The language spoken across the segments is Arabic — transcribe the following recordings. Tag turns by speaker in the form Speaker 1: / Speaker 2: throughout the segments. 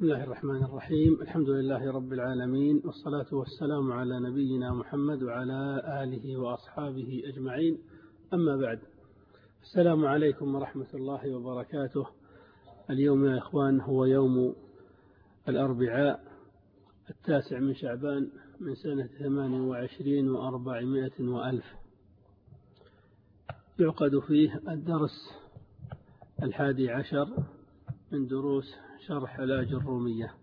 Speaker 1: بسم الله الرحمن الرحيم. الحمد لله رب العالمين، والصلاة والسلام على نبينا محمد وعلى آله وأصحابه أجمعين. أما بعد، السلام عليكم ورحمة الله وبركاته. اليوم يا إخوان هو يوم الأربعاء 9 من شعبان من سنة 28 و400 وألف، يعقد فيه الدرس 11 من دروس شرح الآجرومية.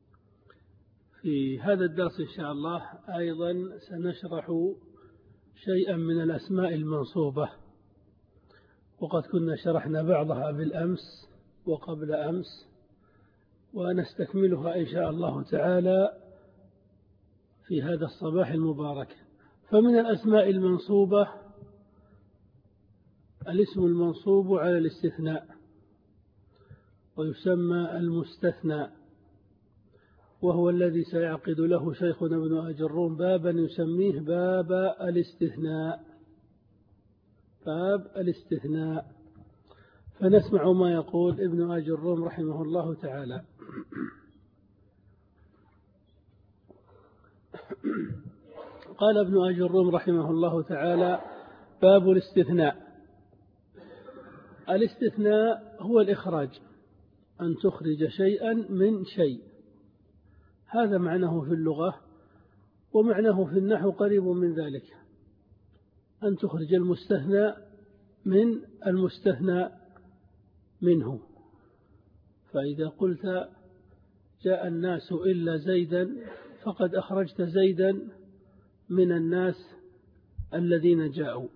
Speaker 1: في هذا الدرس إن شاء الله أيضا سنشرح شيئا من الأسماء المنصوبة، وقد كنا شرحنا بعضها بالأمس وقبل أمس، ونستكملها إن شاء الله تعالى في هذا الصباح المبارك. فمن الأسماء المنصوبة الاسم المنصوب على الاستثناء، ويسمى المستثنى، وهو الذي سيعقد له شيخنا ابن أجروم بابا يسميه باب الاستثناء. باب الاستثناء. فنسمع ما يقول ابن أجروم رحمه الله تعالى. قال ابن أجروم رحمه الله تعالى: باب الاستثناء. الاستثناء هو الإخراج، أن تخرج شيئا من شيء، هذا معناه في اللغة، ومعناه في النحو قريب من ذلك، أن تخرج المستثنى من المستثنى منه. فإذا قلت جاء الناس إلا زيدا، فقد أخرجت زيدا من الناس الذين جاءوا.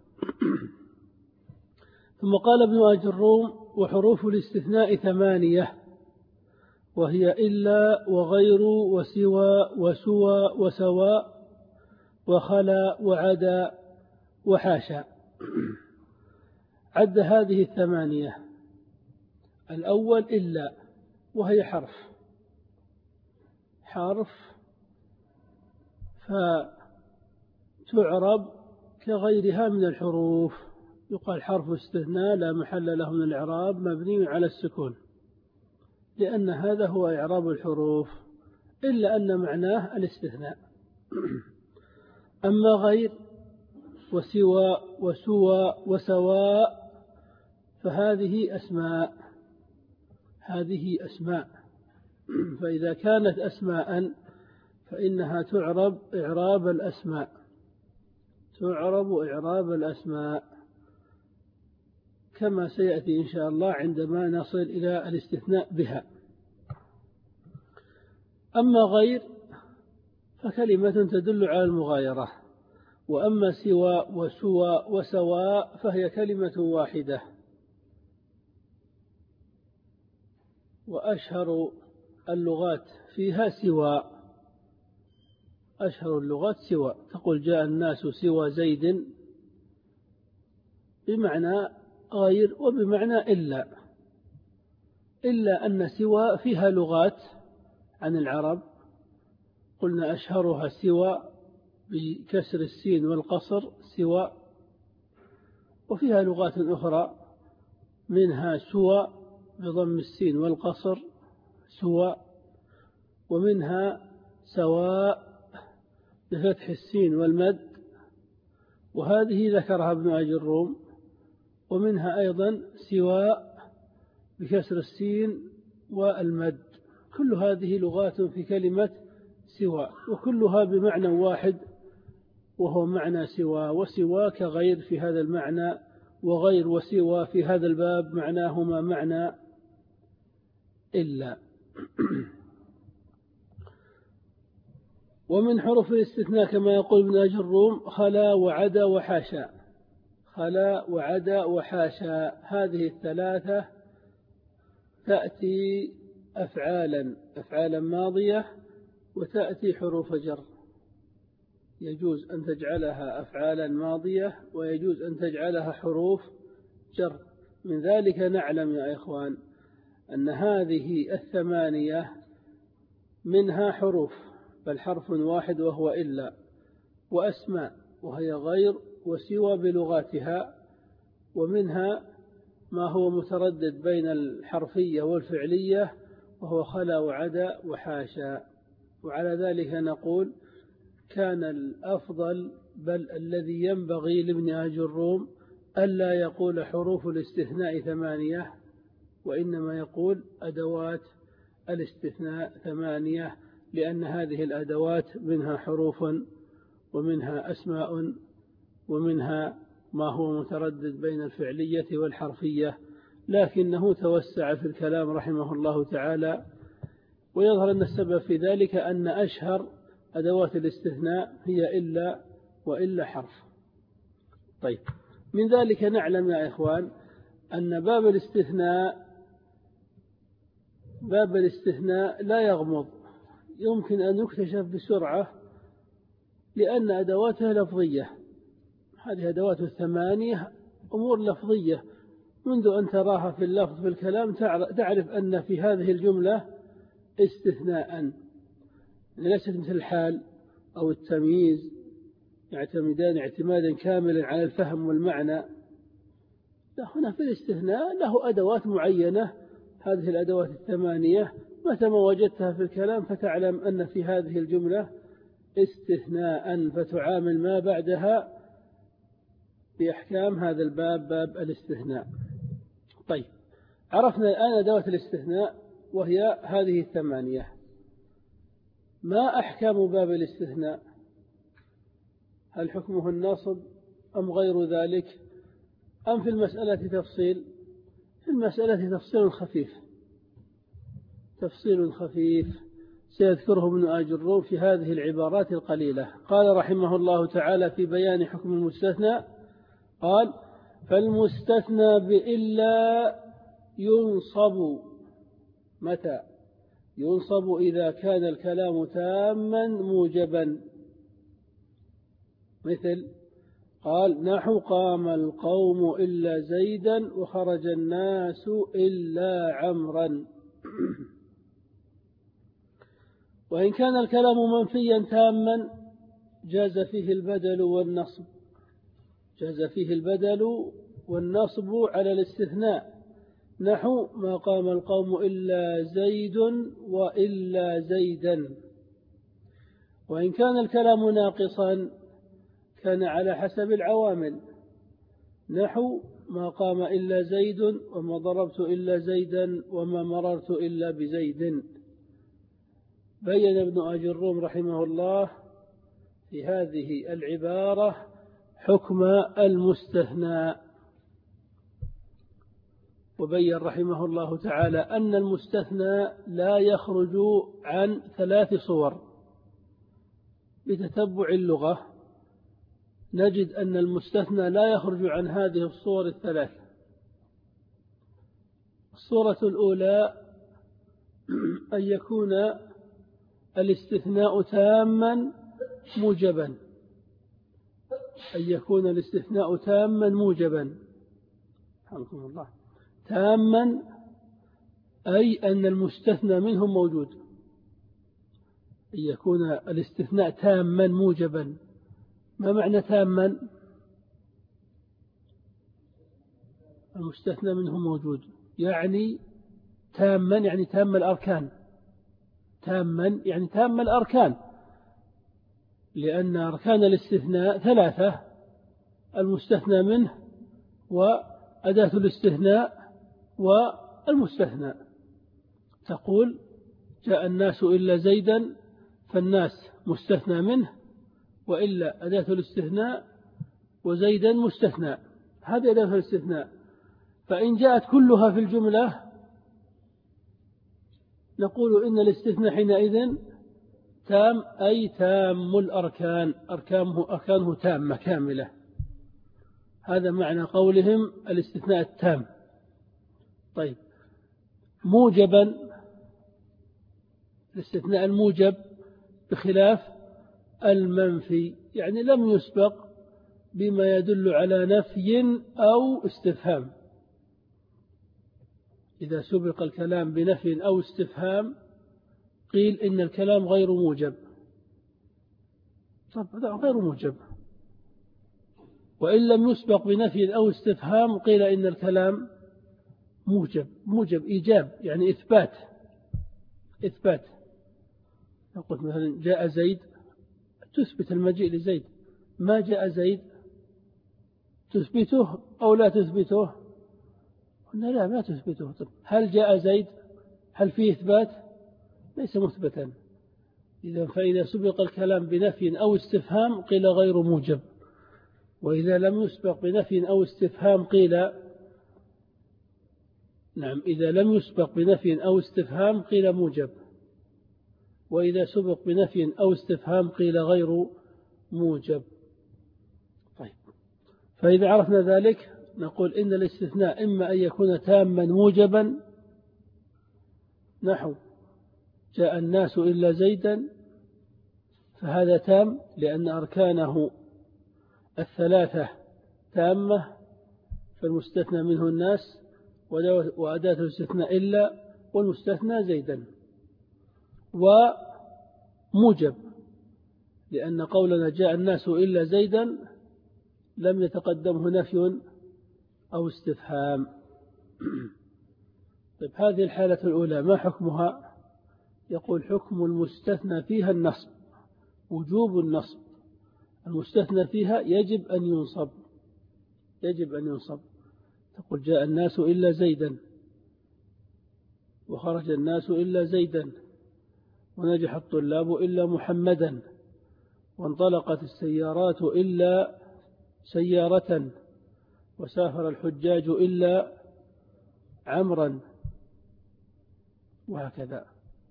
Speaker 1: ثم قال ابن أجروم: وحروف الاستثناء 8، وهي إلا وغير وسوى وسوى وسواء وخلا وعدا وحاشا. عد هذه 8. الأول إلا، وهي حرف فتعرب كغيرها من الحروف. يقال حرف استثناء لا محل له من الإعراب، مبني على السكون، لأن هذا هو إعراب الحروف، إلا أن معناه الاستثناء. أما غير وسوى وسوى وسواء فهذه أسماء، فإذا كانت أسماء فإنها تعرب إعراب الأسماء، كما سيأتي إن شاء الله عندما نصل إلى الاستثناء بها. أما غير فكلمة تدل على المغايرة، وأما سوى وسوى وسواء فهي كلمة واحدة. وأشهر اللغات فيها سوى، أشهر اللغات سوى. تقول جاء الناس سوى زيد، بمعنى غير وبمعنى إلا أن سوى فيها لغات عن العرب، قلنا أشهرها سوى بكسر السين والقصر سوى، وفيها لغات أخرى منها سوى بضم السين والقصر سوى، ومنها سواء بفتح السين والمد، وهذه ذكرها ابن أجروم. ومنها أيضا سواء بكسر السين والمد. كل هذه لغات في كلمة سوى، وكلها بمعنى واحد، وهو معنى سوى. وسوى كغير في هذا المعنى، وغير وسوى في هذا الباب معناهما معنى إلا. ومن حروف الاستثناء كما يقول ابن أجروم: خلا وعدا وحاشا. خلا وعدا وحاشا، هذه الثلاثة تأتي أفعالا ماضية، وتأتي حروف جر. يجوز أن تجعلها أفعالا ماضية، ويجوز أن تجعلها حروف جر. من ذلك نعلم يا إخوان أن هذه 8 منها حروف، بل حرف واحد وهو إلا، وأسماء وهي غير وسوى بلغاتها، ومنها ما هو متردد بين الحرفية والفعلية، وهو خلا وعدا وحاشا. وعلى ذلك نقول كان الأفضل بل الذي ينبغي لابن أجروم ألا يقول حروف الاستثناء 8، وإنما يقول أدوات الاستثناء 8، لأن هذه الأدوات منها حروف ومنها أسماء ومنها ما هو متردد بين الفعلية والحرفية، لكنه توسع في الكلام رحمه الله تعالى. ويظهر أن السبب في ذلك أن أشهر أدوات الاستثناء هي إلا وإلا حرف. طيب، من ذلك نعلم يا إخوان أن باب الاستثناء لا يغمض، يمكن أن يكتشف بسرعة لأن أدواتها لفظية. هذه أدوات 8 أمور لفظية، منذ أن تراها في اللفظ في الكلام تعرف أن في هذه الجملة استثناء، ليست مثل الحال أو التمييز يعتمدان اعتمادا كاملا على الفهم والمعنى. لا، هنا في الاستثناء له أدوات معينة، هذه الأدوات 8 متى ما وجدتها في الكلام فتعلم أن في هذه الجملة استثناء، فتعامل ما بعدها بأحكام هذا الباب، باب الاستثناء. طيب، عرفنا الآن أدوات الاستثناء وهي هذه 8. ما أحكام باب الاستثناء؟ هل حكمه النصب أم غير ذلك، أم في المسألة تفصيل؟ في المسألة تفصيل خفيف سيذكره ابن أجروم في هذه العبارات القليلة. قال رحمه الله تعالى في بيان حكم المستثنى، قال: فالمستثنى بإلا ينصب. متى ينصب؟ إذا كان الكلام تاما موجبا، مثل قال: نحو قام القوم إلا زيدا وخرج الناس إلا عمرا. وإن كان الكلام منفيا تاما جاز فيه البدل والنصب على الاستثناء، نحو ما قام القوم إلا زيد وإلا زيدا. وإن كان الكلام ناقصا كان على حسب العوامل، نحو ما قام إلا زيد وما ضربت إلا زيدا وما مررت إلا بزيد. بين ابن أجروم رحمه الله في هذه العبارة حكم المستثنى، وبين رحمه الله تعالى أن المستثنى لا يخرج عن 3 صور. بتتبع اللغة نجد أن المستثنى لا يخرج عن هذه الصور 3. الصورة الأولى أن يكون الاستثناء تاما موجبا، رحمكم الله. تاما أي أن المستثنى منه موجود، أن يكون الاستثناء تاما موجبا. ما معنى تاما؟ المستثنى منه موجود، يعني تاما يعني تام الأركان، لأن أركان الاستثناء 3: المستثنى منه وأداة الاستثناء والمستثنى. تقول: جاء الناس إلا زيدا، فالناس مستثنى منه، وإلا أداة الاستثناء، وزيدا مستثنى. هذه أداة الاستثناء. فإن جاءت كلها في الجملة نقول إن الاستثناء حينئذ تام، أي تام الأركان، أركانه تامة كاملة. هذا معنى قولهم الاستثناء التام. طيب، موجبا، الاستثناء الموجب بخلاف المنفي، يعني لم يسبق بما يدل على نفي أو استفهام. إذا سبق الكلام بنفي أو استفهام قيل إن الكلام غير موجب. طب هذا غير موجب. وإن لم يسبق بنفي أو استفهام قيل إن الكلام موجب إيجاب، يعني إثبات. إثبات. نقول مثلا جاء زيد، تثبت المجيء لزيد. ما جاء زيد، تثبته أو لا تثبته؟ قلنا لا، ما تثبته. طب هل جاء زيد؟ هل فيه إثبات؟ ليس مثبتا. فإذا سبق الكلام بنفي أو استفهام قيل غير موجب، وإذا لم يسبق بنفي أو استفهام قيل نعم، إذا لم يسبق بنفي أو استفهام قيل موجب، وإذا سبق بنفي أو استفهام قيل غير موجب. طيب، فإذا عرفنا ذلك نقول إن الاستثناء إما أن يكون تاما موجبا، نحو جاء الناس إلا زيدا، فهذا تام لأن أركانه الثلاثة تامة، فالمستثنى منه الناس، وأداة الاستثناء إلا، والمستثنى زيدا. وموجب لأن قولنا جاء الناس إلا زيدا لم يتقدمه نفي أو استفهام. طيب، هذه الحالة الأولى ما حكمها؟ يقول حكم المستثنى فيها النصب، وجوب النصب. المستثنى فيها يجب أن ينصب، يجب أن ينصب. تقول جاء الناس إلا زيدا، وخرج الناس إلا زيدا، ونجح الطلاب إلا محمدا، وانطلقت السيارات إلا سيارة، وسافر الحجاج إلا عمرا، وهكذا.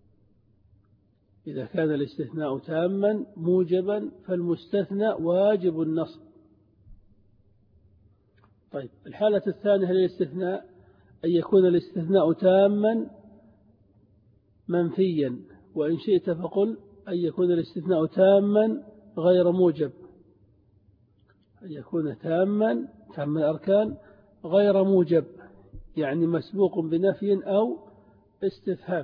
Speaker 1: إذا كان الاستثناء تاما موجبا فالمستثنى واجب النصب. طيب، الحالة الثانية للاستثناء أن يكون الاستثناء تاما منفيا، وإن شئت فقل أن يكون الاستثناء تاما غير موجب، أن يكون تاما تام الأركان غير موجب، يعني مسبوق بنفي أو استفهام،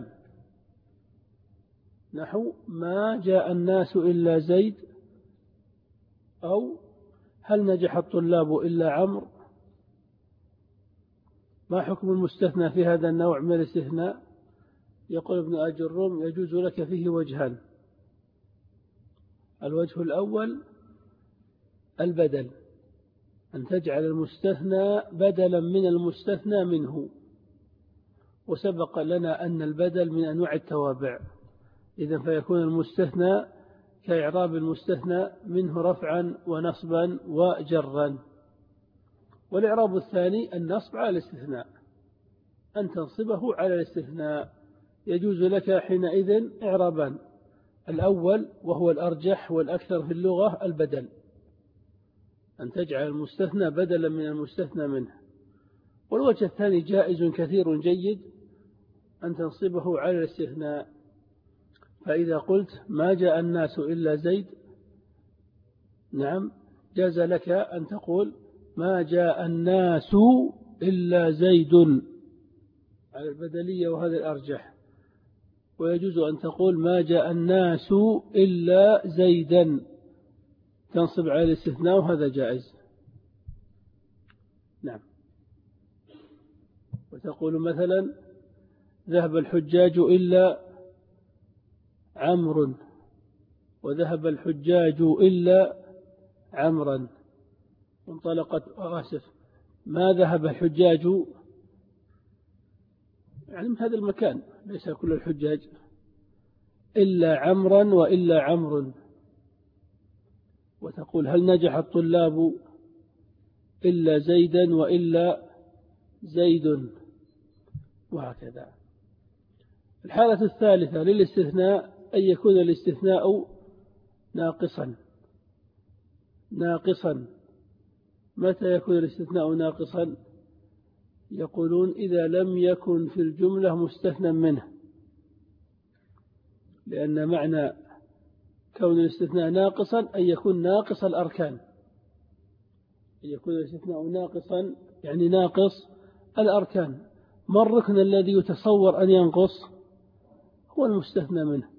Speaker 1: نحو ما جاء الناس إلا زيد، أو هل نجح الطلاب إلا عمرو. ما حكم المستثنى في هذا النوع من الاستثناء؟ يقول ابن أجرم يجوز لك فيه وجهان. الوجه الأول البدل، أن تجعل المستثنى بدلا من المستثنى منه، وسبق لنا أن البدل من أنواع التوابع، إذن فيكون المستثنى كإعراب المستثنى منه رفعا ونصبا وجرا. والإعراب الثاني النصب على الاستثناء، أن تنصبه على الاستثناء. يجوز لك حينئذ إعرابان: الأول وهو الأرجح والأكثر في اللغة البدل، أن تجعل المستثنى بدلا من المستثنى منه. والوجه الثاني جائز كثير جيد، أن تنصبه على الاستثناء. فإذا قلت ما جاء الناس إلا زيد، نعم جاز لك أن تقول ما جاء الناس إلا زيد على البدلية، وهذا الأرجح. ويجوز أن تقول ما جاء الناس إلا زيدا، تنصب على الاستثناء، وهذا جائز. نعم. وتقول مثلا ذهب الحجاج إلا عمرو، وذهب الحجاج إلا عمرا، انطلقت ما ذهب الحجاج، يعني من هذا المكان، ليس كل الحجاج، إلا عمرا وإلا عمرو. وتقول هل نجح الطلاب إلا زيدا وإلا زيد، وهكذا. الحالة الثالثة للاستثناء أن يكون الاستثناء ناقصا. متى يكون الاستثناء ناقصا؟ يقولون إذا لم يكن في الجملة مستثنى منه، لأن معنى كون الاستثناء ناقصا أن يكون ناقص الأركان، أن يكون الاستثناء ناقصا يعني ناقص الأركان. ما الركن الذي يتصور أن ينقص؟ هو المستثنى منه.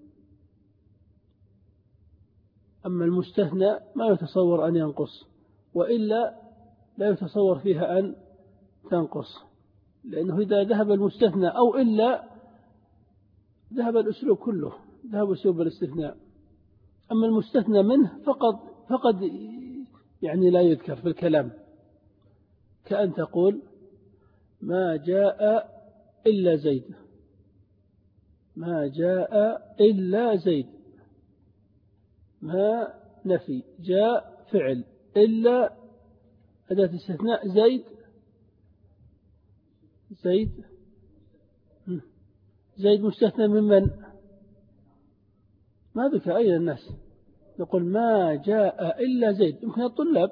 Speaker 1: أما المستثنى ما يتصور أن ينقص، وإلا لا يتصور فيها أن تنقص، لأنه إذا ذهب المستثنى أو إلا ذهب الأسلوب كله، ذهب أسلوب الاستثناء. أما المستثنى منه فقد يعني لا يذكر في الكلام، كأن تقول ما جاء إلا زيد، ما جاء إلا زيد، ما نفي، جاء فعل، إلا أداة استثناء، زيد زيد مستثنى من؟ ما ذكر أين الناس. نقول ما جاء إلا زيد، يمكن الطلاب،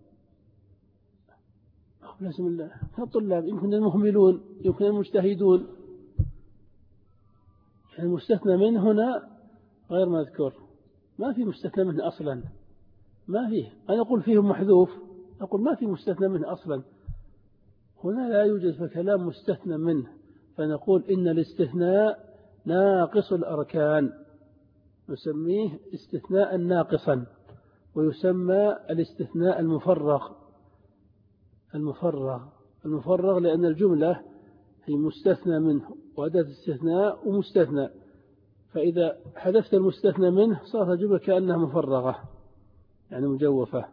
Speaker 1: بسم الله، الطلاب، يمكن المهملون، يمكن المجتهدون. المستثنى منه هنا غير مذكور، ما في مستثنى منه أصلا، ما فيه. أنا أقول فيه محذوف، أقول ما في مستثنى منه أصلا. هنا لا يوجد في الكلام مستثنى منه، فنقول إن الاستثناء ناقص الأركان، نسميه استثناء ناقصا، ويسمى الاستثناء المفرغ لأن الجملة هي مستثنى منه وأداة استثناء ومستثنى، فإذا حذفت المستثنى منه صارت الجملة كأنها مفرغة يعني مجوفة.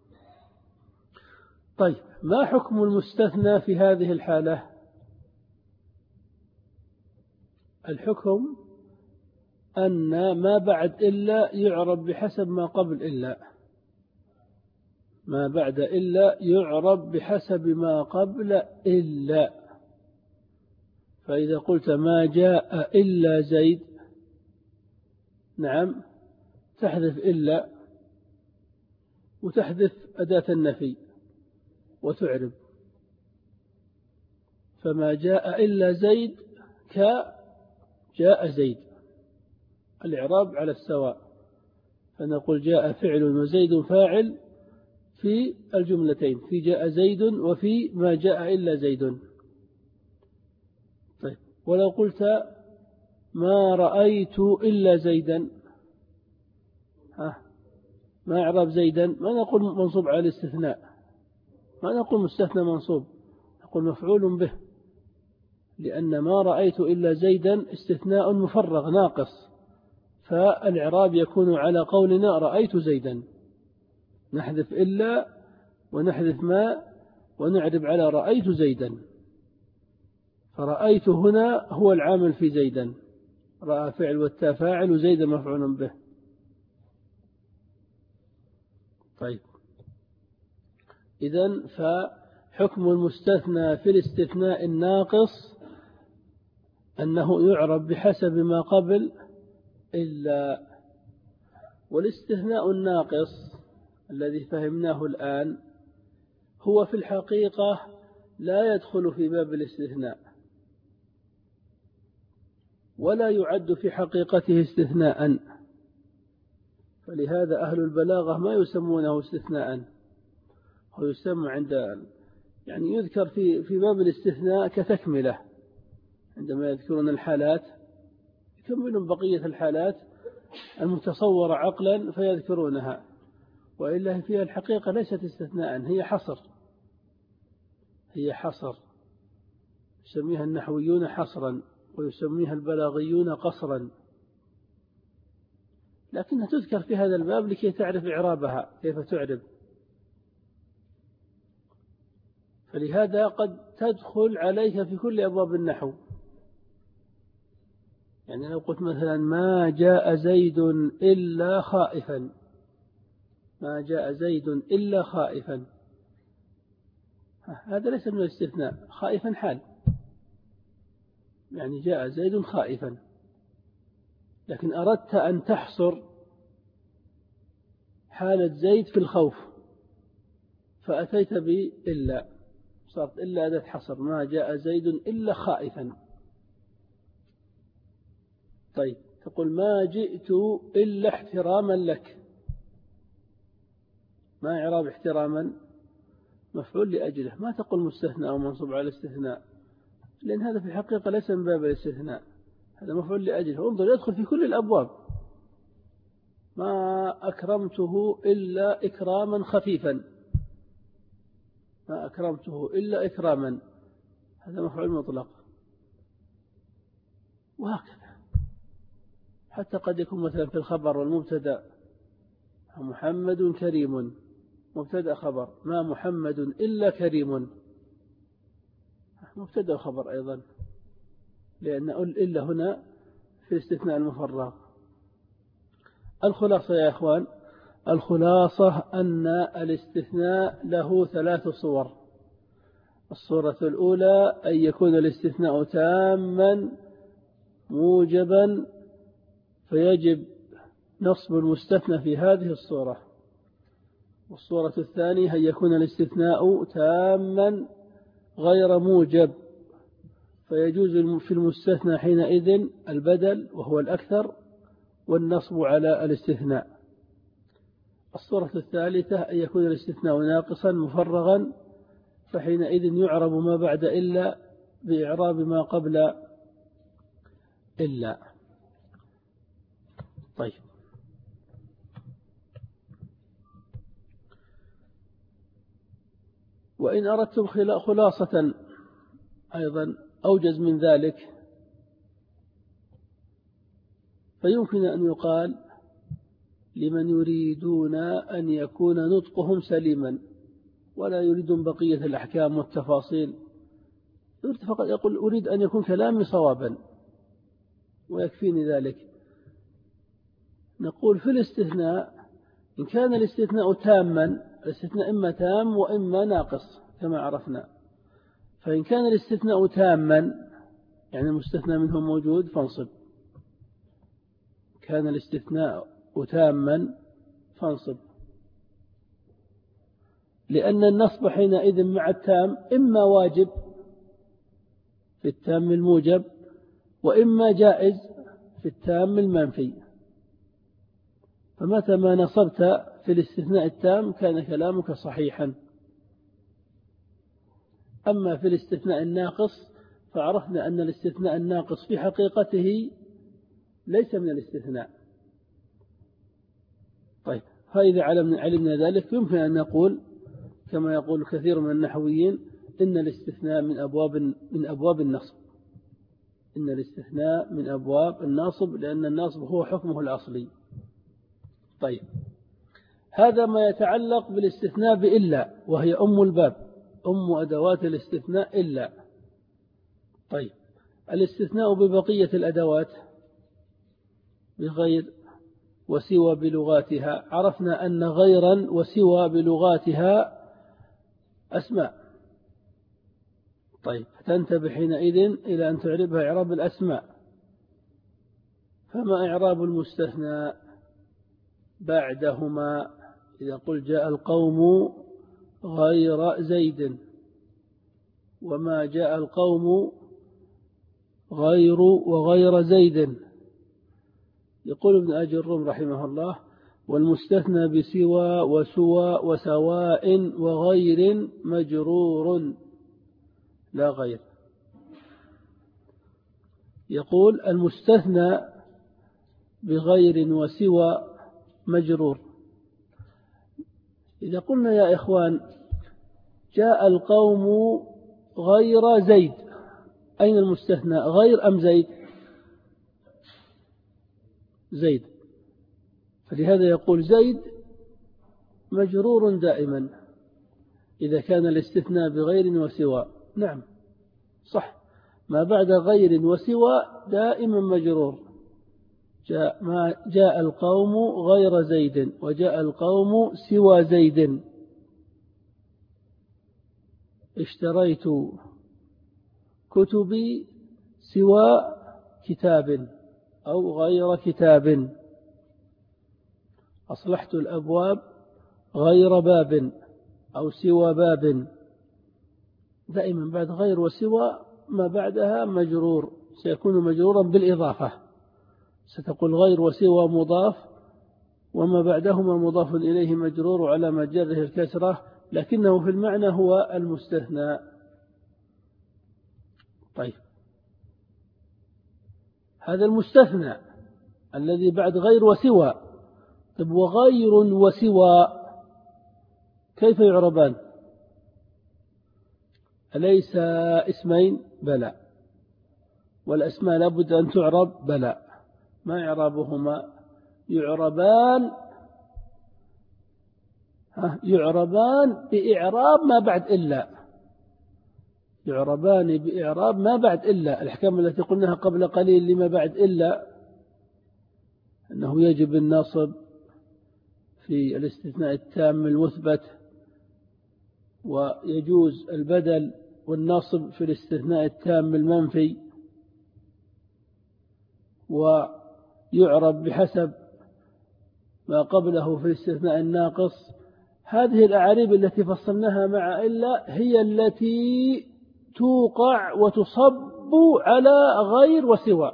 Speaker 1: طيب، ما حكم المستثنى في هذه الحالة؟ الحكم أن ما بعد إلا يعرب بحسب ما قبل إلا، ما بعد إلا يعرب بحسب ما قبل إلا. فإذا قلت ما جاء إلا زيد، نعم، تحذف إلا وتحذف أداة النفي وتعرب، فما جاء إلا زيد كجاء زيد، الإعراب على السواء، فنقول جاء فعل وزيد فاعل في الجملتين، في جاء زيد وفي ما جاء إلا زيد. طيب، ولو قلت ما رأيت إلا زيدا، ما إعراب زيدا؟ ما نقول منصوب على الاستثناء، ما نقول مستثنى منصوب، نقول مفعول به، لأن ما رأيت إلا زيدا استثناء مفرغ ناقص، فالإعراب يكون على قولنا رأيت زيدا، نحذف إلا ونحذف ما ونعرب على رأيت زيدا. فرأيت هنا هو العامل في زيدا، رأى فعل والتاء فاعل وزيدا مفعول به. طيب، إذن فحكم المستثنى في الاستثناء الناقص أنه يعرب بحسب ما قبل إلا. والاستثناء الناقص الذي فهمناه الآن هو في الحقيقة لا يدخل في باب الاستثناء ولا يعد في حقيقته استثناء، فلهذا أهل البلاغة ما يسمونه استثناء، هو يسمى عند يعني يذكر في باب الاستثناء كتكملة، عندما يذكرون الحالات يكملون بقية الحالات المتصورة عقلا فيذكرونها، وإلا فيها الحقيقة ليست استثناء، هي حصر يسميها النحويون حصرا ويسميها البلاغيون قصرا، لكنها تذكر في هذا الباب لكي تعرف إعرابها كيف تعرب. فلهذا قد تدخل عليك في كل أبواب النحو، يعني لو قلت مثلا ما جاء زيد إلا خائفا، ما جاء زيد إلا خائفا، هذا ليس من الاستثناء، خائفا حال، يعني جاء زيد خائفا، لكن أردت أن تحصر حالة زيد في الخوف فأتيت بإلا، صارت إلا أداة حصر، ما جاء زيد إلا خائفا. طيب، تقول ما جئت إلا احتراما لك، ما إعراب احتراما؟ مفعول لأجله، ما تقول مستثنى أو منصوب على الاستثناء، لأن هذا في الحقيقة ليس من باب الاستثناء، هذا مفعول لأجله، انظر يدخل في كل الأبواب. ما أكرمته إلا إكراما خفيفا، ما أكرمته إلا إكراما، هذا مفعول مطلق، وهكذا. حتى قد يكون مثلا في الخبر والمبتدأ محمد كريم، مبتدأ خبر، ما محمد إلا كريم، مبتدأ خبر أيضا، لأن إلا هنا في استثناء المفرغ. الخلاصة يا إخوان، الخلاصة أن الاستثناء له 3 صور. الصورة الأولى أن يكون الاستثناء تاما موجبا فيجب نصب المستثنى في هذه الصورة. والصورة الثانية أن يكون الاستثناء تاما غير موجب فيجوز في المستثنى حينئذ البدل وهو الأكثر والنصب على الاستثناء. الصورة الثالثة أن يكون الاستثناء ناقصا مفرغا فحينئذ يعرب ما بعد إلا بإعراب ما قبل إلا. طيب، وإن أردتم خلاصة أيضا أوجز من ذلك، فيمكن أن يقال لمن يريدون أن يكون نطقهم سليما ولا يريدون بقية الأحكام والتفاصيل، فقط يقول أريد أن يكون كلامي صوابا ويكفيني ذلك. نقول في الاستثناء إن كان الاستثناء تاما، الاستثناء إما تام وإما ناقص كما عرفنا، فإن كان الاستثناء تاما يعني المستثنى منه موجود فانصب، كان الاستثناء تاما فانصب، لأن النصب حينئذ مع التام إما واجب في التام الموجب وإما جائز في التام المنفي. فمتى ما نصبت في الاستثناء التام كان كلامك صحيحا. أما في الاستثناء الناقص فعرفنا أن الاستثناء الناقص في حقيقته ليس من الاستثناء. طيب، فإذا علمنا ذلك يمكن أن نقول كما يقول كثير من النحويين إن الاستثناء من أبواب النصب، إن الاستثناء من أبواب النصب لأن النصب هو حكمه الأصلي. طيب، هذا ما يتعلق بالاستثناء بإلا، وهي أم الباب، أم أدوات الاستثناء إلا. طيب، الاستثناء ببقية الأدوات بغير وسوى بلغاتها، عرفنا أن غيرا وسوى بلغاتها أسماء. طيب، تنتبه حينئذ إلى أن تعربها إعراب الأسماء. فما إعراب المستثنى بعدهما؟ إذا قل جاء القوم غير زيد، وما جاء القوم غير وغير زيد. يقول ابن أجي الروم رحمه الله: والمستثنى بسوى وسوى وسواء وغير مجرور لا غير. يقول المستثنى بغير وسوى مجرور. إذا قلنا يا إخوان جاء القوم غير زيد، أين المستثنى؟ غير أم زيد؟ زيد. فلهذا يقول زيد مجرور دائما إذا كان الاستثناء بغير وسوى. نعم صح، ما بعد غير وسوى دائما مجرور. جاء القوم غير زيد وجاء القوم سوى زيد. اشتريت كتبي سوى كتاب أو غير كتاب. أصلحت الأبواب غير باب أو سوى باب. دائما بعد غير وسوى ما بعدها مجرور، سيكون مجرورا بالإضافة. ستقول غير وسوى مضاف وما بعدهما مضاف إليه مجرور وعلى مجره الكسرة، لكنه في المعنى هو المستثنى. طيب، هذا المستثنى الذي بعد غير وسوى. طيب، وغير وسوى كيف يعربان؟ أليس اسمين؟ بلى. والأسماء لابد أن تعرب؟ بلى. ما إعرابهما؟ يعربان بإعراب ما بعد إلا، يعربان بإعراب ما بعد إلا. الأحكام التي قلناها قبل قليل لما بعد إلا أنه يجب النصب في الاستثناء التام المثبت، ويجوز البدل والنصب في الاستثناء التام المنفي، ويعرب بحسب ما قبله في الاستثناء الناقص. هذه الأعاريب التي فصلناها مع إلا هي التي توقع وتصب على غير وسوى.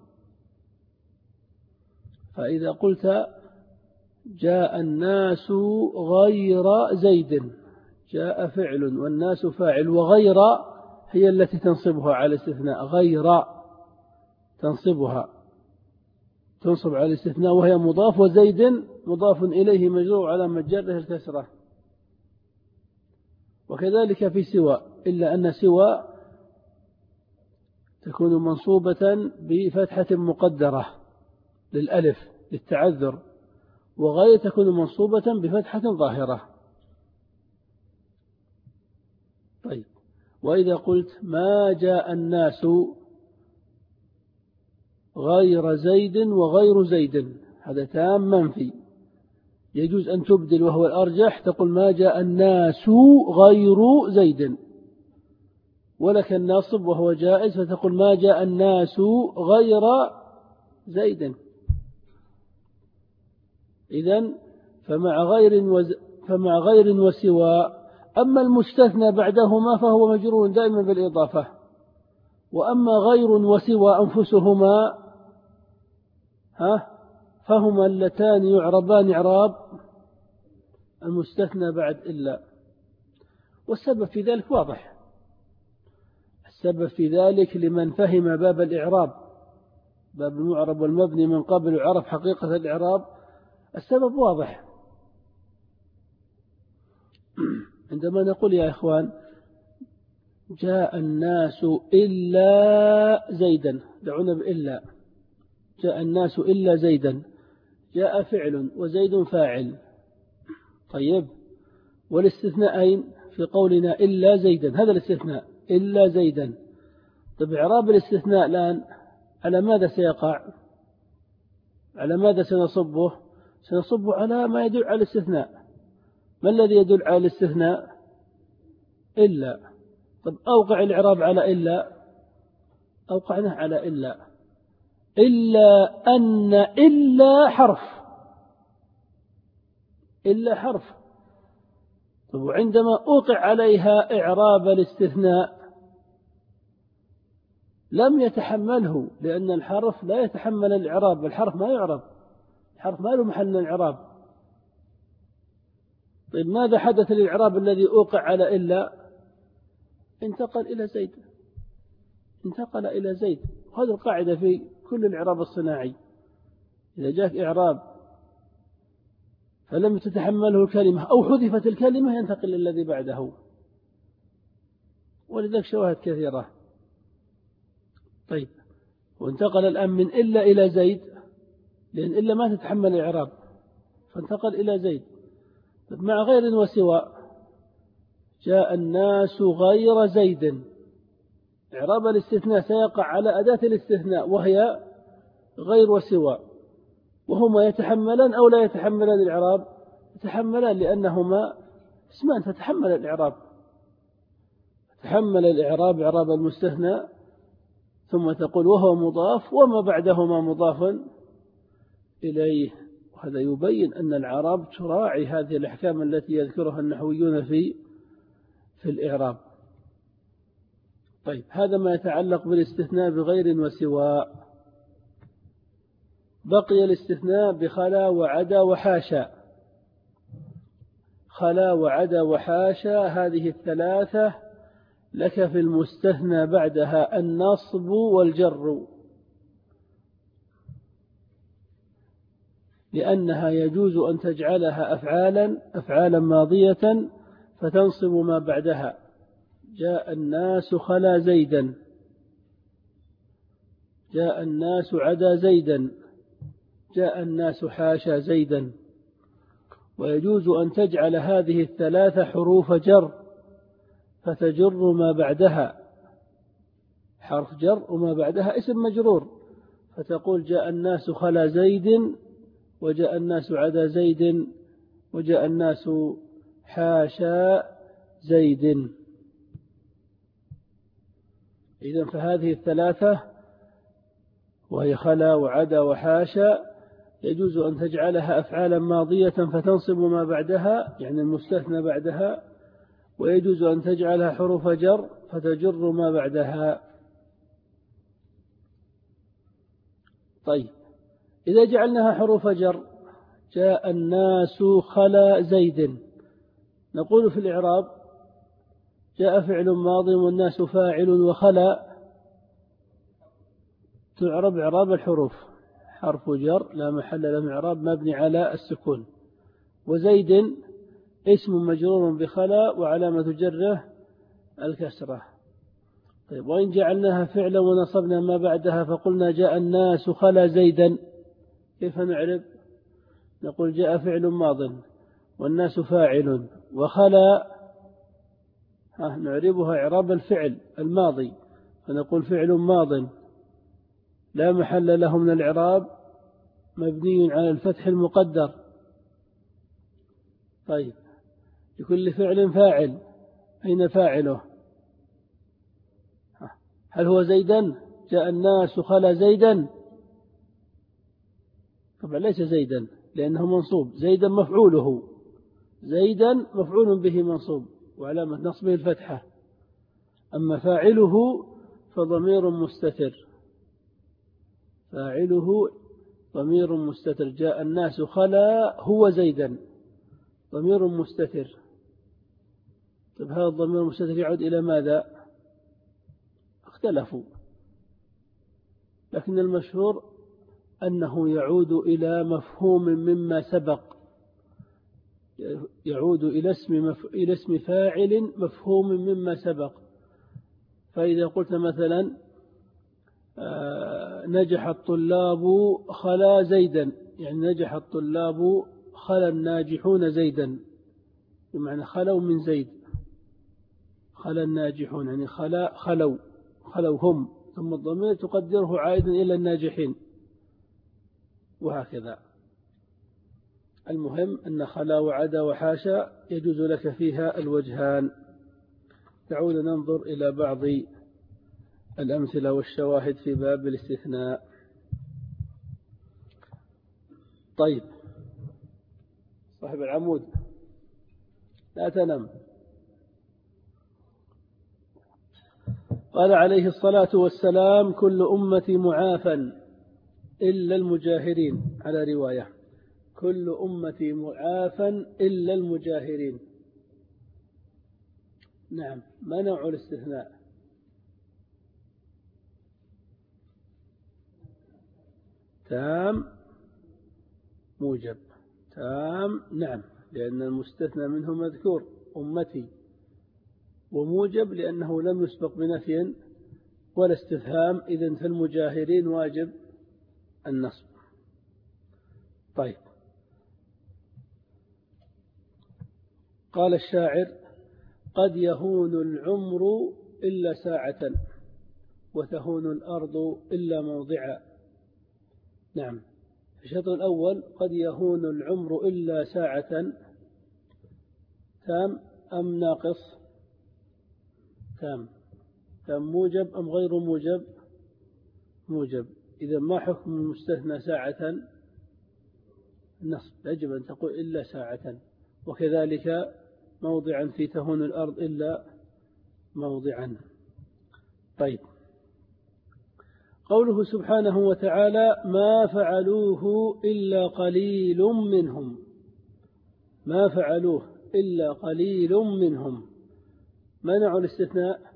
Speaker 1: فإذا قلت جاء الناس غير زيد، جاء فعل والناس فاعل، وغير هي التي تنصبها على الاستثناء، غير تنصب على الاستثناء وهي مضاف، وزيد مضاف إليه مجرور على مجره الكسرة. وكذلك في سوى، إلا أن سوى تكون منصوبة بفتحة مقدرة للألف للتعذر، وغير تكون منصوبة بفتحة ظاهرة. طيب، وإذا قلت ما جاء الناس غير زيد وغير زيد، هذا تام منفي، يجوز أن تبدل وهو الأرجح، تقول ما جاء الناس غير زيد، ولك الناصب وهو جائز فتقول ما جاء الناس غير زيد. إذن فمع غير وسوى. أما المستثنى بعدهما فهو مجرور دائما بالإضافة، وأما غير وسوى أنفسهما فهما اللتان يعربان إعراب المستثنى بعد إلا. والسبب في ذلك واضح، السبب في ذلك لمن فهم باب الإعراب، باب المعرب والمبني من قبل وعرف حقيقة الإعراب، السبب واضح. عندما نقول يا إخوان جاء الناس إلا زيدا، دعونا بإلا، جاء الناس إلا زيدا، جاء فعل وزيد فاعل. طيب، والاستثناءين في قولنا إلا زيدا، هذا الاستثناء إلا زيدا. طيب، إعراب الاستثناء الآن على ماذا سيقع؟ على ماذا سنصبه؟ سنصبه على ما يدل على الاستثناء. ما الذي يدل على الاستثناء؟ إلا. طب أوقع الإعراب على إلا، أوقعناه على إلا أن إلا حرف. طب وعندما أوقع عليها إعراب الاستثناء لم يتحمله، لأن الحرف لا يتحمل الإعراب، الحرف ما يعرب، الحرف ما له محل الإعراب. طيب، ماذا حدث للإعراب الذي أوقع على إلا؟ انتقل إلى زيد. وهذه القاعدة في كل الإعراب الصناعي، إذا جاءك إعراب فلم تتحمله الكلمة أو حذفت الكلمة ينتقل الذي بعده، ولذلك شواهد كثيرة. طيب، وانتقل الآن من إلا إلى زيد، لأن إلا ما تتحمل الإعراب فانتقل إلى زيد. مع غير وسوى، جاء الناس غير زيد، إعراب الاستثناء سيقع على أداة الاستثناء وهي غير وسوى، وهما يتحملان أو لا يتحملان الإعراب؟ يتحملان، لأنهما اسمان تتحمل الإعراب، تحمل الإعراب إعراب المستثنى، ثم تقول وهو مضاف وما بعدهما مضاف إليه. وهذا يبين أن العرب تراعي هذه الأحكام التي يذكرها النحويون في الإعراب. طيب، هذا ما يتعلق بالاستثناء بغير وسوى. بقي الاستثناء بخلا وعدا وحاشا. خلا وعدا وحاشا هذه الثلاثة لك في المستثنى بعدها النصب والجر، لأنها يجوز أن تجعلها أفعالا ماضية فتنصب ما بعدها. جاء الناس خلا زيدا، جاء الناس عدا زيدا، جاء الناس حاشا زيدا. ويجوز أن تجعل هذه الثلاثة حروف جر فتجر ما بعدها حرف جر وما بعدها اسم مجرور، فتقول جاء الناس خلا زيد، وجاء الناس عدا زيد، وجاء الناس حاشا زيد. إذن فهذه الثلاثة وهي خلا وعدا وحاشا يجوز أن تجعلها أفعالا ماضية فتنصب ما بعدها يعني المستثنى بعدها، ويجوز أن تجعلها حروف جر فتجر ما بعدها. طيب إذا جعلناها حروف جر جاء الناس خلا زيد، نقول في الإعراب جاء فعل ماض والناس فاعل وخلا تعرب إعراب الحروف حرف جر لا محل له من إعراب مبني على السكون، وزيد اسم مجرور بخلا وعلامة جره الكسرة. طيب وإن جعلناها فعلا ونصبنا ما بعدها فقلنا جاء الناس خلا زيدا، كيف نعرب؟ نقول جاء فعل ماض والناس فاعل وخلا نعربها إعراب الفعل الماضي، فنقول فعل ماض لا محل له من الإعراب مبني على الفتح المقدر. طيب لكل فعل فاعل، أين فاعله؟ هل هو زيدا؟ جاء الناس خلا زيدا؟ طبعا ليس زيدا لأنه منصوب، زيدا مفعوله، زيدا مفعول به منصوب وعلامة نصبه الفتحة، أما فاعله فضمير مستتر، فاعله ضمير مستتر. جاء الناس خلا هو زيدا ضمير مستتر. طيب هذا الضمير المستتر يعود إلى ماذا؟ اختلفوا، لكن المشهور أنه يعود إلى مفهوم مما سبق، يعود إلى اسم فاعل مفهوم مما سبق. فإذا قلت مثلا نجح الطلاب خلا زيدا، يعني نجح الطلاب خلا الناجحون زيدا، بمعنى خلوا من زيد، خلا الناجحون يعني خلوا هم، ثم الضمير تقدره عائدا إلى الناجحين وهكذا. المهم أن خلا وعدا وحاشا يجوز لك فيها الوجهان. تعود ننظر إلى بعض الأمثلة والشواهد في باب الاستثناء. طيب صاحب العمود لا تنم. قال عليه الصلاة والسلام كل أمتي معافى إلا المجاهرين، على رواية كل أمتي معافى إلا المجاهرين. نعم، ما نوع الاستثناء؟ تام موجب تام، نعم، لأن المستثنى منه مذكور أمتي، وموجب لأنه لم يسبق بنفي ولا استفهام، إذن فالمجاهرين واجب النصب. طيب قال الشاعر قد يهون العمر إلا ساعة وتهون الأرض إلا موضعا. نعم، في الشطر الأول قد يهون العمر إلا ساعة، تام أم ناقص؟ تام موجب أم غير موجب؟ موجب. إذا ما حكم المستثنى ساعة؟ نصب، يجب أن تقول إلا ساعة، وكذلك موضعا في تهون الأرض إلا موضعا. طيب قوله سبحانه وتعالى ما فعلوه إلا قليل منهم، ما فعلوه إلا قليل منهم، منع الاستثناء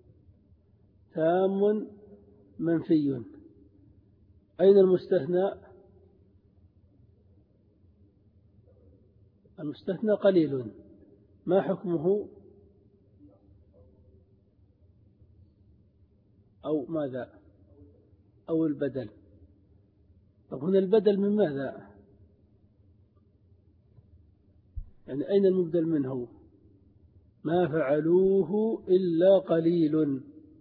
Speaker 1: تام منفي. أين المستثنى؟ المستثنى قليل، ما حكمه؟ أو ماذا؟ أو البدل. طب هنا البدل من ماذا؟ يعني أين المبدل منه؟ ما فعلوه إلا قليل.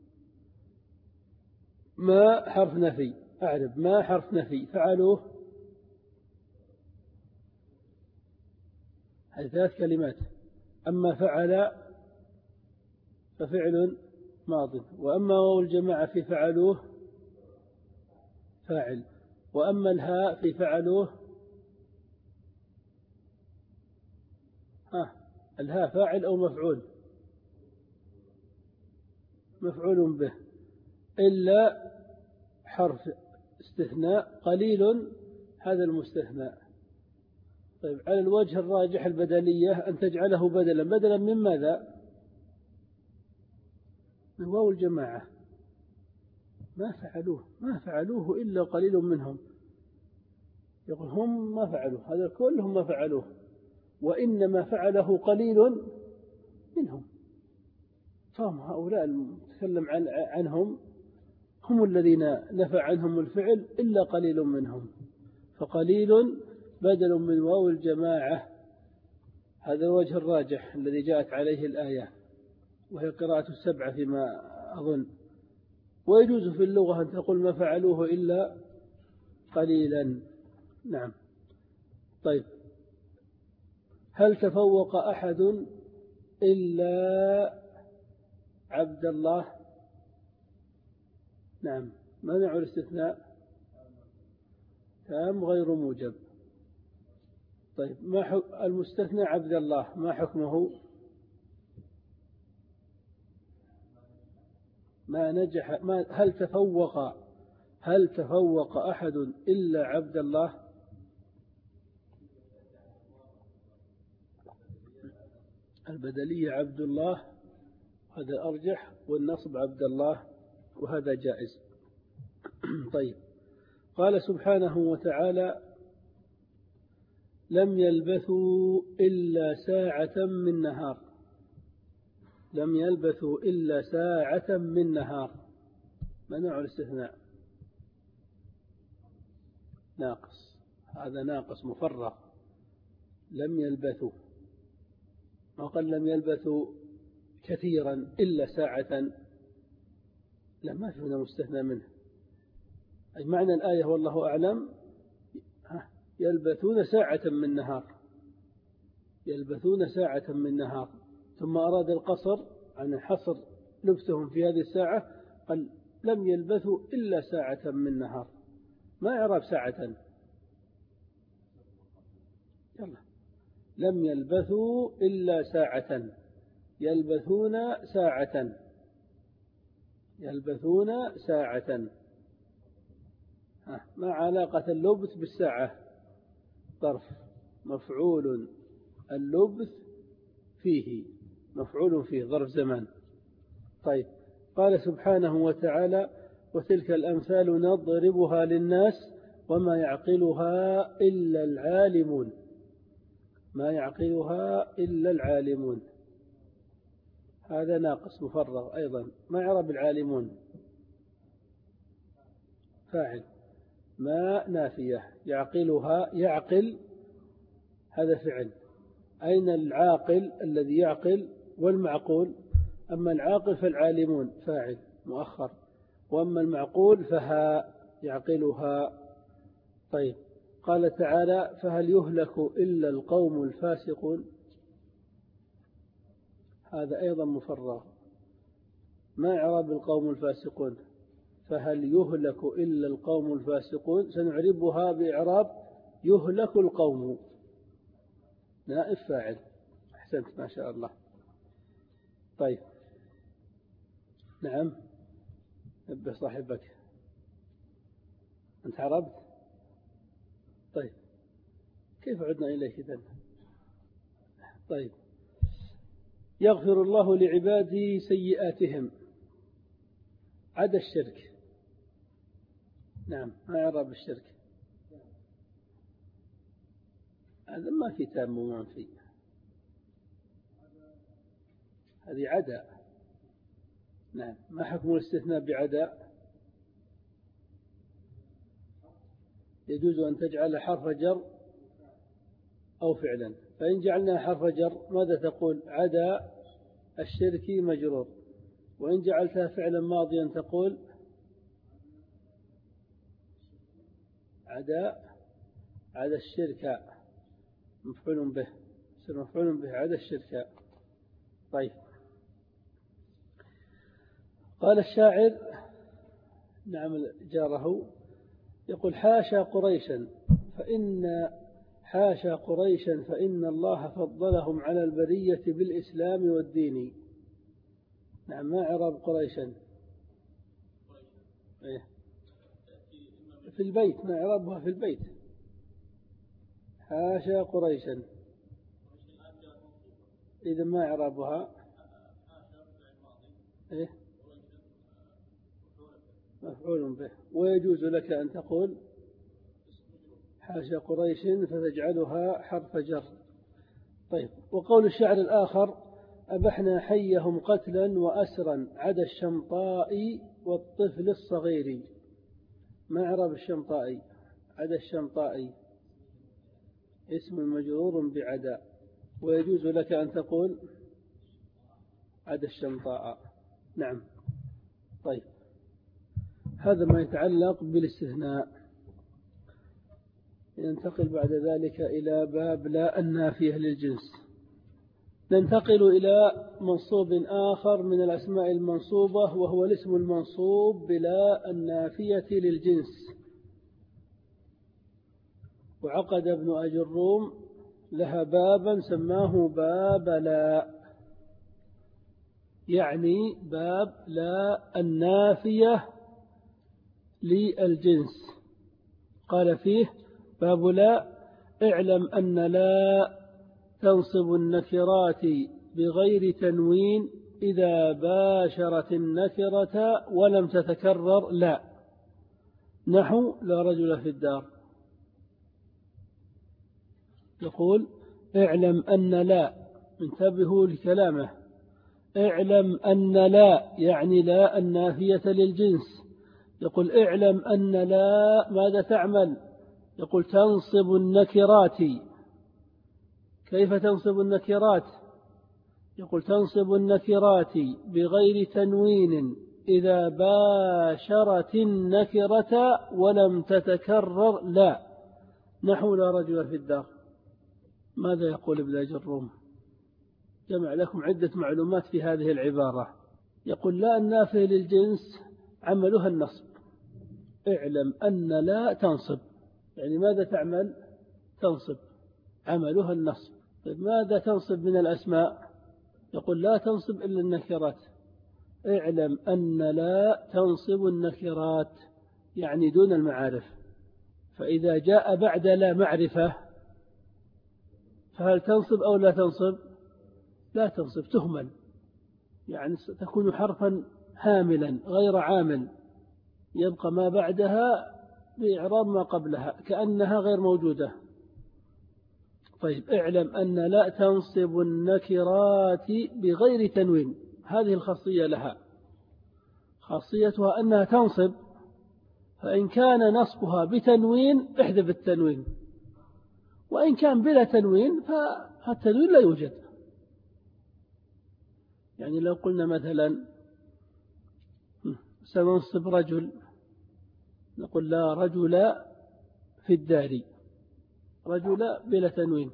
Speaker 1: ما حرف نفي، أعرف ما حرف نفي، فعلوه هذه 3 كلمات. أما فعل ففعل ماض، وأما واو الجماعة في فعلوه فاعل، وأما الهاء في فعلوه الهاء فاعل أو مفعول؟ مفعول به، إلا حرف استثناء قليل، هذا المستثنى. طيب على الوجه الراجح البدلية أن تجعله بدلا من ماذا؟ من واو الجماعة. ما فعلوه إلا قليل منهم. يقول هم ما فعلوه، هذا كلهم ما فعلوه، وإنما فعله قليل منهم. فهم هؤلاء المتكلم عنهم هم الذين نفى عنهم الفعل إلا قليل منهم، فقليل بدل من واو الجماعة. هذا الوجه الراجح الذي جاءت عليه الآية، وهي قراءة 7 فيما أظن. ويجوز في اللغة أن تقول ما فعلوه إلا قليلا. نعم. طيب هل تفوق أحد إلا عبد الله؟ نعم. منع الاستثناء تام غير موجب. طيب ما المستثنى عبد الله ما حكمه؟ ما نجح. هل تفوق أحد إلا عبد الله؟ البدلية عبد الله، هذا أرجح، والنصب عبد الله، وهذا جائز. طيب قال سبحانه وتعالى لم يلبثوا إلا ساعة من نهار. لم يلبثوا إلا ساعة من نهار، منع الاستثناء ناقص، هذا ناقص مفرغ. لم يلبثوا، ما قال لم يلبثوا كثيرا إلا ساعة، لا ما في هنا مستثنى منه. أي معنى الآية والله أعلم يلبثون ساعة من نهار، يلبثون ساعة من نهار، ثم أراد القصر عن حصر لبثهم في هذه الساعة، قال لم يلبثوا إلا ساعة من نهار. ما إعراب ساعة؟ يلا. لم يلبثوا إلا ساعة، يلبثون ساعة، يلبثون ساعة. ما علاقة اللبث بالساعة؟ ظرف مفعول، اللبث فيه مفعول فيه، ظرف زمان. طيب قال سبحانه وتعالى وتلك الأمثال نضربها للناس وما يعقلها إلا العالمون. ما يعقلها إلا العالمون، هذا ناقص مفرغ أيضا. ما يعرب العالمون؟ فاعل، ما نافية، يعقلها، يعقل هذا فعل. أين العاقل الذي يعقل؟ والمعقول. أما العاقل فالعالمون فاعل مؤخر، وأما المعقول فها يعقلها. طيب قال تعالى فهل يهلك إلا القوم الفاسقون، هذا أيضا مفرغ. ما إعراب القوم الفاسقون؟ فهل يهلك إلا القوم الفاسقون، سنعربها بإعراب يهلك القوم، نائب فاعل. أحسنت ما شاء الله. طيب نعم، نبه صاحبك، أنت عربت؟ طيب كيف عدنا إليك إذن؟ طيب يغفر الله لعباده سيئاتهم، عدا الشرك. نعم، ما إعراب الشرك؟ هذا ما في تام ومنفي، هذه عدا. نعم. ما حكم الاستثناء بعدا؟ يجوز أن تجعل حرف جر أو فعلا. فإن جعلنا حرف جر ماذا تقول؟ عدا الشرك مجرور. وإن جعلتها فعلا ماضيا تقول عدا الشرك مفعول به، مفعول به عدا الشرك. طيب، قال الشاعر نعم جاره يقول حاشا قريشا فإن الله فضلهم على البرية بالإسلام والدين. نعم، ما إعراب قريشا؟ في البيت، ما إعرابها في البيت؟ حاشا قريشا، إذا ما إعرابها؟ مفعول به. ويجوز لك أن تقول حاشا قريش فتجعلها حرف جر. طيب، وقول الشعر الآخر أبحنا حيهم قتلا وأسرا عدا الشمطاء والطفل الصغير. ما إعراب الشمطاء؟ عدا الشمطاء اسم مجرور بعدا. ويجوز لك أن تقول عدا الشمطاء. نعم. طيب، هذا ما يتعلق بالاستثناء. ننتقل بعد ذلك إلى باب لا النافية للجنس. ننتقل إلى منصوب آخر من الأسماء المنصوبة، وهو الاسم المنصوب بلا النافية للجنس. وعقد ابن أجي الروم لها بابا سماه باب لا، يعني باب لا النافية للجنس. قال فيه باب لا اعلم أن لا تنصب النكرات بغير تنوين إذا باشرت النكرة ولم تتكرر لا، نحو لا رجل في الدار. يقول اعلم أن لا، انتبهوا لكلامه، اعلم أن لا يعني لا النافية للجنس. يقول اعلم أن لا ماذا تعمل؟ يقول تنصب النكرات. كيف تنصب النكرات؟ يقول تنصب النكرات بغير تنوين إذا باشرت النكرة ولم تتكرر لا، نحو لا رجل في الدار. ماذا يقول ابن أجي الروم؟ جمع لكم عدة معلومات في هذه العبارة. يقول لا النافية للجنس عملها النصب. اعلم أن لا تنصب، يعني ماذا تعمل؟ تنصب، عملها النصب. طيب ماذا تنصب من الأسماء؟ يقول لا تنصب إلا النكرات. اعلم أن لا تنصب النكرات يعني دون المعارف. فإذا جاء بعد لا معرفة فهل تنصب أو لا تنصب؟ لا تنصب، تهمل، يعني تكون حرفا هاملا غير عامل، يبقى ما بعدها بإعراب ما قبلها كأنها غير موجودة. طيب اعلم أن لا تنصب النكرات بغير تنوين، هذه الخاصية لها، خاصيتها أنها تنصب، فإن كان نصبها بتنوين احذف التنوين، وإن كان بلا تنوين فالتنوين لا يوجد. يعني لو قلنا مثلا سننصب رجل، نقول لا رجل في الدار، رجل بلا تنوين.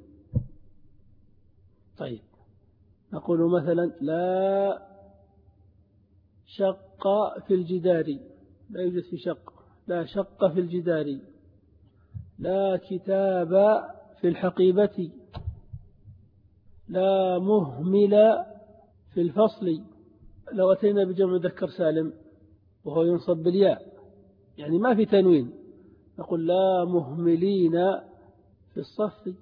Speaker 1: طيب نقول مثلا لا شق في الجدار، لا يوجد في شق، لا شق في الجدار. لا كتاب في الحقيبة، لا مهمل في الفصل. لو أتينا بجمع مذكر سالم وهو ينصب بالياء يعني ما في تنوين، نقول لا مهملين في الصف،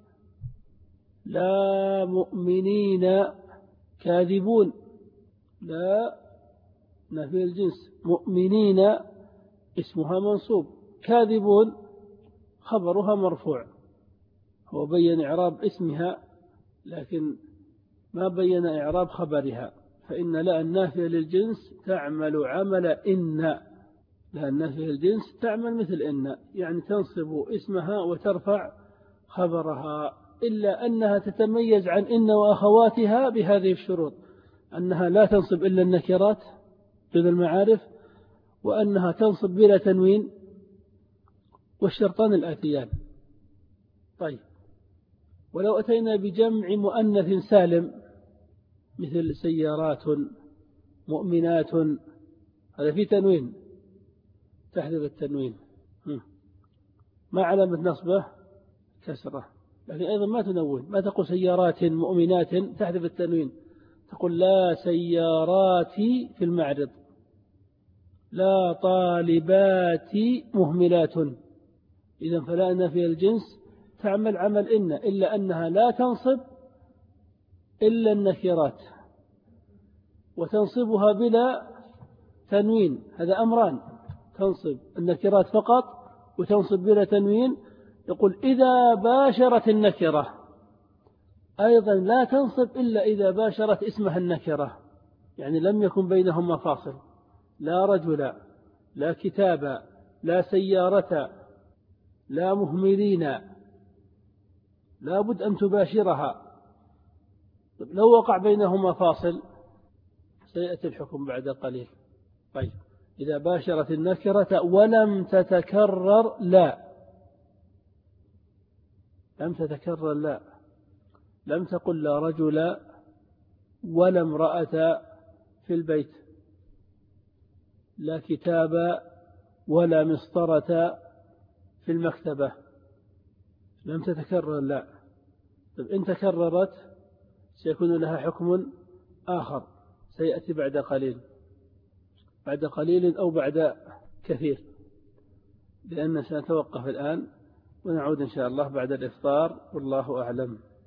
Speaker 1: لا مؤمنين كاذبون. لا نفي الجنس، مؤمنين اسمها منصوب، كاذبون خبرها مرفوع. هو بين إعراب اسمها لكن ما بين إعراب خبرها. فإن لا النافية للجنس تعمل عمل إن، لأن نفي الجنس تعمل مثل إن، يعني تنصب اسمها وترفع خبرها، إلا أنها تتميز عن إن وأخواتها بهذه الشروط: أنها لا تنصب إلا النكرات دون المعارف، وأنها تنصب بلا تنوين، والشرطان الآتيان. طيب، ولو أتينا بجمع مؤنث سالم مثل سيارات، مؤمنات، هذا في تنوين، تحذف التنوين. ما علامة نصبه؟ كسرة. لكن أيضا ما تنون، ما تقول سيارات مؤمنات تحذف التنوين، تقول لا سيارات في المعرض، لا طالبات مهملات. إذن فلا نفي الجنس تعمل عمل إن، إلا أنها لا تنصب إلا النكرات، وتنصبها بلا تنوين. هذا أمران: تنصب النكرات فقط وتنصب بلا تنوين. يقول إذا باشرت النكرة، أيضا لا تنصب إلا إذا باشرت اسمها النكرة، يعني لم يكن بينهما فاصل: لا رجل، لا كتاب، لا سيارة، لا مهملين، لا بد أن تباشرها. لو وقع بينهما فاصل سيأتي الحكم بعد قليل. طيب، إذا باشرت النكرة ولم تتكرر لا، لم تتكرر لا، لم تقل لا رجل ولا امرأة في البيت، لا كتاب ولا مسطرة في المكتبة، لم تتكرر لا. طيب، إن تكررت سيكون لها حكم آخر سيأتي بعد قليل، بعد قليل أو بعد كثير، لأننا سنتوقف الآن ونعود إن شاء الله بعد الإفطار، والله أعلم.